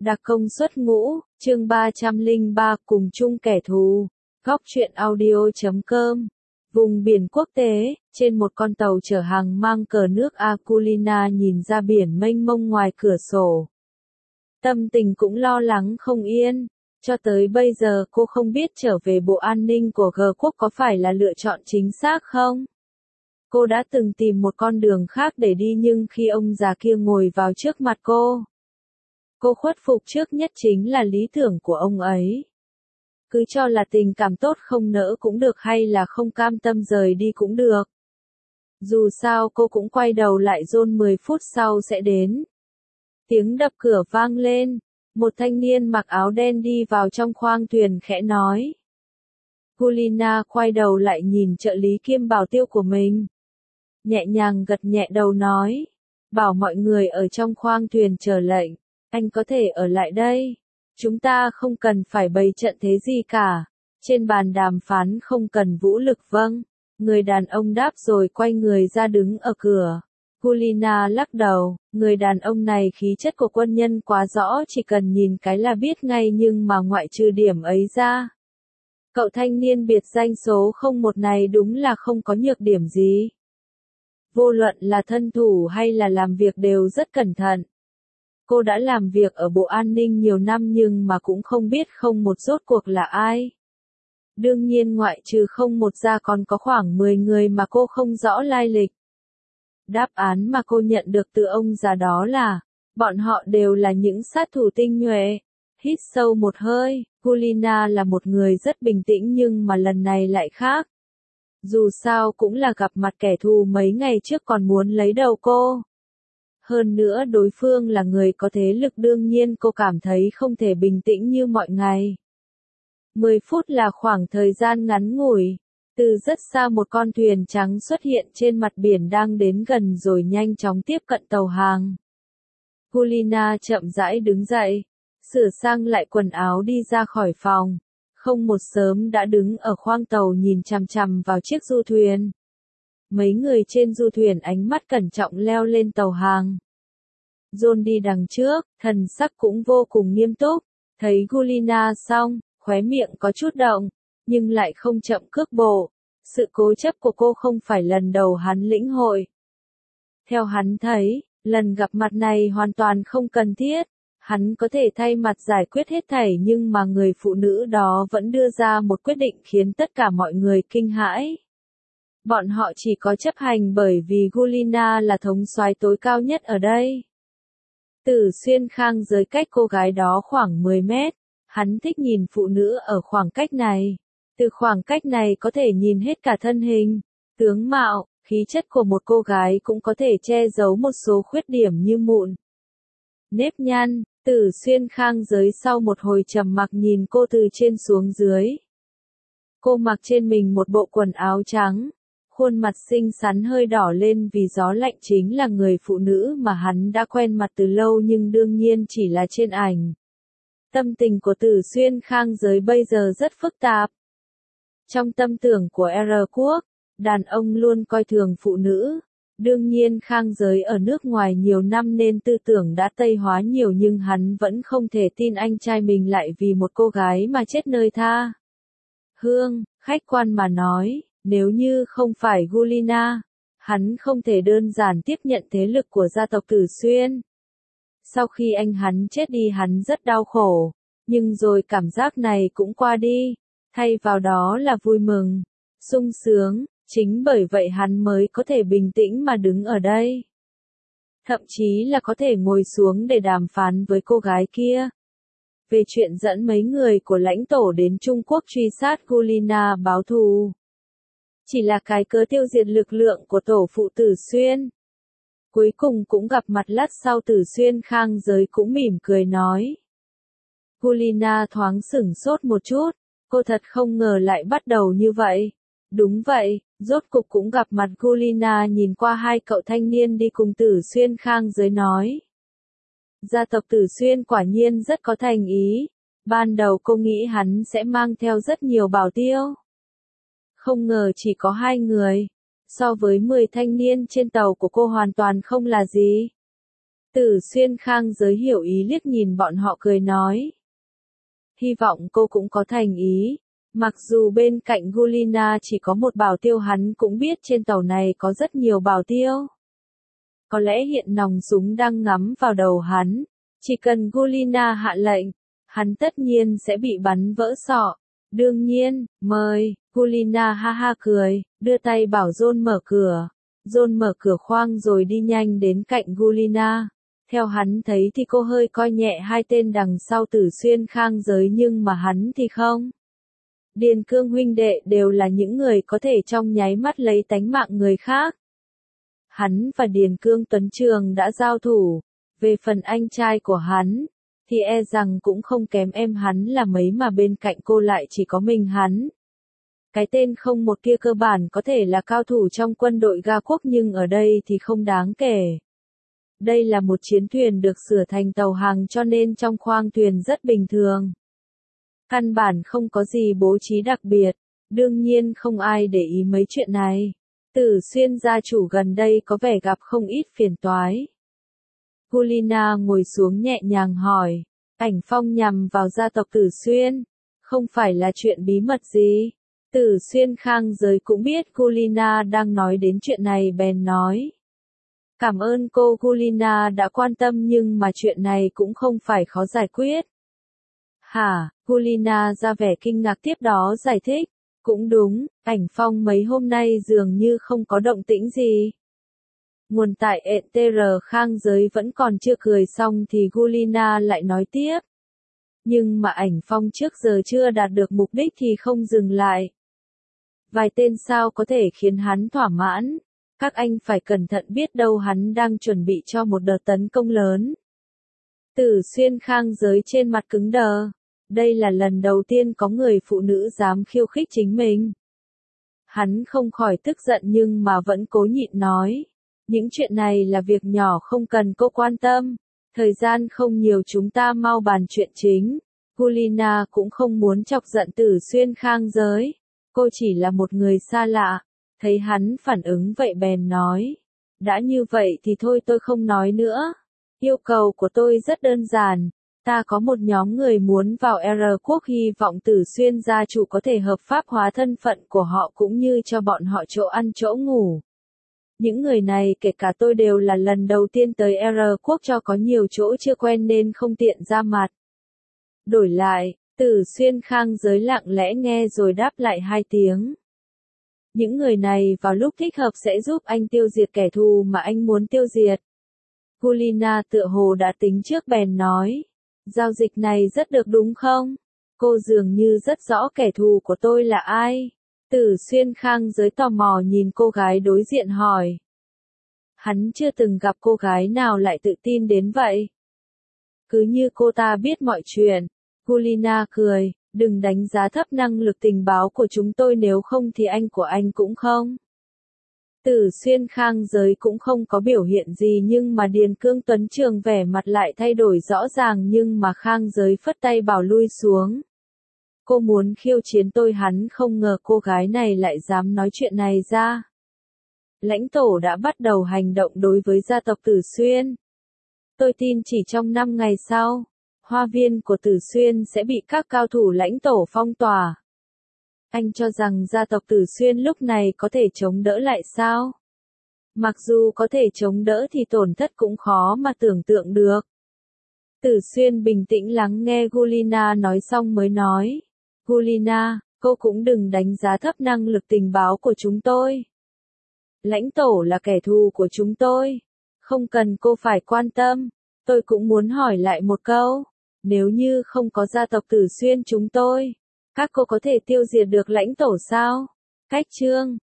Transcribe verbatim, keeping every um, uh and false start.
Đặc công xuất ngũ, chương ba trăm lẻ ba cùng chung kẻ thù. Góc truyện audio chấm com. Vùng biển quốc tế, trên một con tàu chở hàng mang cờ nước Akulina nhìn ra biển mênh mông ngoài cửa sổ. Tâm tình cũng lo lắng không yên. Cho tới bây giờ cô không biết trở về Bộ An ninh của G quốc có phải là lựa chọn chính xác không? Cô đã từng tìm một con đường khác để đi nhưng khi ông già kia ngồi vào trước mặt cô, cô khuất phục trước nhất chính là lý tưởng của ông ấy. Cứ cho là tình cảm tốt không nỡ cũng được hay là không cam tâm rời đi cũng được. Dù sao cô cũng quay đầu lại John mười phút sau sẽ đến. Tiếng đập cửa vang lên, một thanh niên mặc áo đen đi vào trong khoang thuyền khẽ nói. Gulina quay đầu lại nhìn trợ lý kiêm bảo tiêu của mình. Nhẹ nhàng gật nhẹ đầu nói. Bảo mọi người ở trong khoang thuyền chờ lệnh. Anh có thể ở lại đây. Chúng ta không cần phải bày trận thế gì cả. Trên bàn đàm phán không cần vũ lực vâng. Người đàn ông đáp rồi quay người ra đứng ở cửa. Gulina lắc đầu, người đàn ông này khí chất của quân nhân quá rõ chỉ cần nhìn cái là biết ngay nhưng mà ngoại trừ điểm ấy ra. Cậu thanh niên biệt danh số không một này đúng là không có nhược điểm gì. Vô luận là thân thủ hay là làm việc đều rất cẩn thận. Cô đã làm việc ở Bộ An ninh nhiều năm nhưng mà cũng không biết không một rốt cuộc là ai. Đương nhiên ngoại trừ không một ra còn có khoảng mười người mà cô không rõ lai lịch. Đáp án mà cô nhận được từ ông già đó là, bọn họ đều là những sát thủ tinh nhuệ. Hít sâu một hơi, Gulina là một người rất bình tĩnh nhưng mà lần này lại khác. Dù sao cũng là gặp mặt kẻ thù mấy ngày trước còn muốn lấy đầu cô. Hơn nữa đối phương là người có thế lực đương nhiên cô cảm thấy không thể bình tĩnh như mọi ngày. mười phút là khoảng thời gian ngắn ngủi. Từ rất xa một con thuyền trắng xuất hiện trên mặt biển đang đến gần rồi nhanh chóng tiếp cận tàu hàng. Gulina chậm rãi đứng dậy, sửa sang lại quần áo đi ra khỏi phòng. Không một sớm đã đứng ở khoang tàu nhìn chằm chằm vào chiếc du thuyền. Mấy người trên du thuyền ánh mắt cẩn trọng leo lên tàu hàng. John đi đằng trước, thần sắc cũng vô cùng nghiêm túc. Thấy Gulina xong, khóe miệng có chút động, nhưng lại không chậm cước bộ. Sự cố chấp của cô không phải lần đầu hắn lĩnh hội. Theo hắn thấy, lần gặp mặt này hoàn toàn không cần thiết. Hắn có thể thay mặt giải quyết hết thảy nhưng mà người phụ nữ đó vẫn đưa ra một quyết định khiến tất cả mọi người kinh hãi. Bọn họ chỉ có chấp hành bởi vì Gulina là thống soái tối cao nhất ở đây. Tử Xuyên Khang giới cách cô gái đó khoảng mười mét. Hắn thích nhìn phụ nữ ở khoảng cách này. Từ khoảng cách này có thể nhìn hết cả thân hình, tướng mạo, khí chất của một cô gái cũng có thể che giấu một số khuyết điểm như mụn, nếp nhăn. Tử Xuyên Khang giới sau một hồi trầm mặc nhìn cô từ trên xuống dưới. Cô mặc trên mình một bộ quần áo trắng, khuôn mặt xinh xắn hơi đỏ lên vì gió lạnh chính là người phụ nữ mà hắn đã quen mặt từ lâu nhưng đương nhiên chỉ là trên ảnh. Tâm tình của Tử Xuyên Khang giới bây giờ rất phức tạp. Trong tâm tưởng của R quốc, đàn ông luôn coi thường phụ nữ. Đương nhiên Khang giới ở nước ngoài nhiều năm nên tư tưởng đã Tây hóa nhiều nhưng hắn vẫn không thể tin anh trai mình lại vì một cô gái mà chết nơi tha hương. Khách quan mà nói, nếu như không phải Gulina, hắn không thể đơn giản tiếp nhận thế lực của gia tộc Tử Xuyên. Sau khi anh hắn chết đi hắn rất đau khổ, nhưng rồi cảm giác này cũng qua đi, thay vào đó là vui mừng, sung sướng, chính bởi vậy hắn mới có thể bình tĩnh mà đứng ở đây. Thậm chí là có thể ngồi xuống để đàm phán với cô gái kia. Về chuyện dẫn mấy người của lãnh tổ đến Trung Quốc truy sát Gulina báo thù. Chỉ là cái cớ tiêu diệt lực lượng của tổ phụ Tử Xuyên. Cuối cùng cũng gặp mặt lát sau Tử Xuyên Khang giới cũng mỉm cười nói. Gulina thoáng sửng sốt một chút, cô thật không ngờ lại bắt đầu như vậy. Đúng vậy, rốt cục cũng gặp mặt. Gulina nhìn qua hai cậu thanh niên đi cùng Tử Xuyên Khang giới nói. Gia tộc Tử Xuyên quả nhiên rất có thành ý. Ban đầu cô nghĩ hắn sẽ mang theo rất nhiều bảo tiêu. Không ngờ chỉ có hai người. So với mười thanh niên trên tàu của cô hoàn toàn không là gì. Tử Xuyên Khang giới hiểu ý liếc nhìn bọn họ cười nói. Hy vọng cô cũng có thành ý. Mặc dù bên cạnh Gulina chỉ có một bảo tiêu hắn cũng biết trên tàu này có rất nhiều bảo tiêu. Có lẽ hiện nòng súng đang ngắm vào đầu hắn. Chỉ cần Gulina hạ lệnh, hắn tất nhiên sẽ bị bắn vỡ sọ. Đương nhiên, mời, Gulina ha ha cười, đưa tay bảo John mở cửa. John mở cửa khoang rồi đi nhanh đến cạnh Gulina. Theo hắn thấy thì cô hơi coi nhẹ hai tên đằng sau Tử Xuyên Khang giới nhưng mà hắn thì không. Điền Cương huynh đệ đều là những người có thể trong nháy mắt lấy tánh mạng người khác. Hắn và Điền Cương Tuấn Trường đã giao thủ. Về phần anh trai của hắn, thì e rằng cũng không kém em hắn là mấy mà bên cạnh cô lại chỉ có mình hắn. Cái tên không một kia cơ bản có thể là cao thủ trong quân đội Ga Quốc nhưng ở đây thì không đáng kể. Đây là một chiến thuyền được sửa thành tàu hàng cho nên trong khoang thuyền rất bình thường. Căn bản không có gì bố trí đặc biệt, đương nhiên không ai để ý mấy chuyện này. Tử Xuyên gia chủ gần đây có vẻ gặp không ít phiền toái. Gulina ngồi xuống nhẹ nhàng hỏi, Ảnh Phong nhằm vào gia tộc Tử Xuyên, không phải là chuyện bí mật gì. Tử Xuyên Khang giới cũng biết Gulina đang nói đến chuyện này bèn nói. Cảm ơn cô Gulina đã quan tâm nhưng mà chuyện này cũng không phải khó giải quyết. Hả, Gulina ra vẻ kinh ngạc tiếp đó giải thích. Cũng đúng, Ảnh Phong mấy hôm nay dường như không có động tĩnh gì. Nguồn tại e tê rờ Khang giới vẫn còn chưa cười xong thì Gulina lại nói tiếp. Nhưng mà Ảnh Phong trước giờ chưa đạt được mục đích thì không dừng lại. Vài tên sao có thể khiến hắn thỏa mãn. Các anh phải cẩn thận biết đâu hắn đang chuẩn bị cho một đợt tấn công lớn. Tử Xuyên Khang giới trên mặt cứng đờ. Đây là lần đầu tiên có người phụ nữ dám khiêu khích chính mình. Hắn không khỏi tức giận nhưng mà vẫn cố nhịn nói. Những chuyện này là việc nhỏ không cần cô quan tâm. Thời gian không nhiều chúng ta mau bàn chuyện chính. Gulina cũng không muốn chọc giận Tử Xuyên Khang giới. Cô chỉ là một người xa lạ. Thấy hắn phản ứng vậy bèn nói. Đã như vậy thì thôi tôi không nói nữa. Yêu cầu của tôi rất đơn giản. Ta có một nhóm người muốn vào R quốc hy vọng Tử Xuyên gia chủ có thể hợp pháp hóa thân phận của họ cũng như cho bọn họ chỗ ăn chỗ ngủ. Những người này kể cả tôi đều là lần đầu tiên tới R quốc cho có nhiều chỗ chưa quen nên không tiện ra mặt. Đổi lại, Tử Xuyên Khang giới lặng lẽ nghe rồi đáp lại hai tiếng. Những người này vào lúc thích hợp sẽ giúp anh tiêu diệt kẻ thù mà anh muốn tiêu diệt. Gulina tựa hồ đã tính trước bèn nói. Giao dịch này rất được đúng không? Cô dường như rất rõ kẻ thù của tôi là ai. Tử Xuyên Khang giới tò mò nhìn cô gái đối diện hỏi. Hắn chưa từng gặp cô gái nào lại tự tin đến vậy. Cứ như cô ta biết mọi chuyện. Gulina cười, đừng đánh giá thấp năng lực tình báo của chúng tôi nếu không thì anh của anh cũng không. Tử Xuyên Khang giới cũng không có biểu hiện gì nhưng mà Điền Cương Tuấn Trường vẻ mặt lại thay đổi rõ ràng nhưng mà Khang giới phất tay bảo lui xuống. Cô muốn khiêu chiến tôi hắn không ngờ cô gái này lại dám nói chuyện này ra. Lãnh tổ đã bắt đầu hành động đối với gia tộc Tử Xuyên. Tôi tin chỉ trong năm ngày sau, hoa viên của Tử Xuyên sẽ bị các cao thủ lãnh tổ phong tỏa. Anh cho rằng gia tộc Tử Xuyên lúc này có thể chống đỡ lại sao? Mặc dù có thể chống đỡ thì tổn thất cũng khó mà tưởng tượng được. Tử Xuyên bình tĩnh lắng nghe Gulina nói xong mới nói. Gulina, cô cũng đừng đánh giá thấp năng lực tình báo của chúng tôi. Lãnh tổ là kẻ thù của chúng tôi. Không cần cô phải quan tâm. Tôi cũng muốn hỏi lại một câu. Nếu như không có gia tộc Tử Xuyên chúng tôi, các cô có thể tiêu diệt được lãnh tổ sao? Cách chương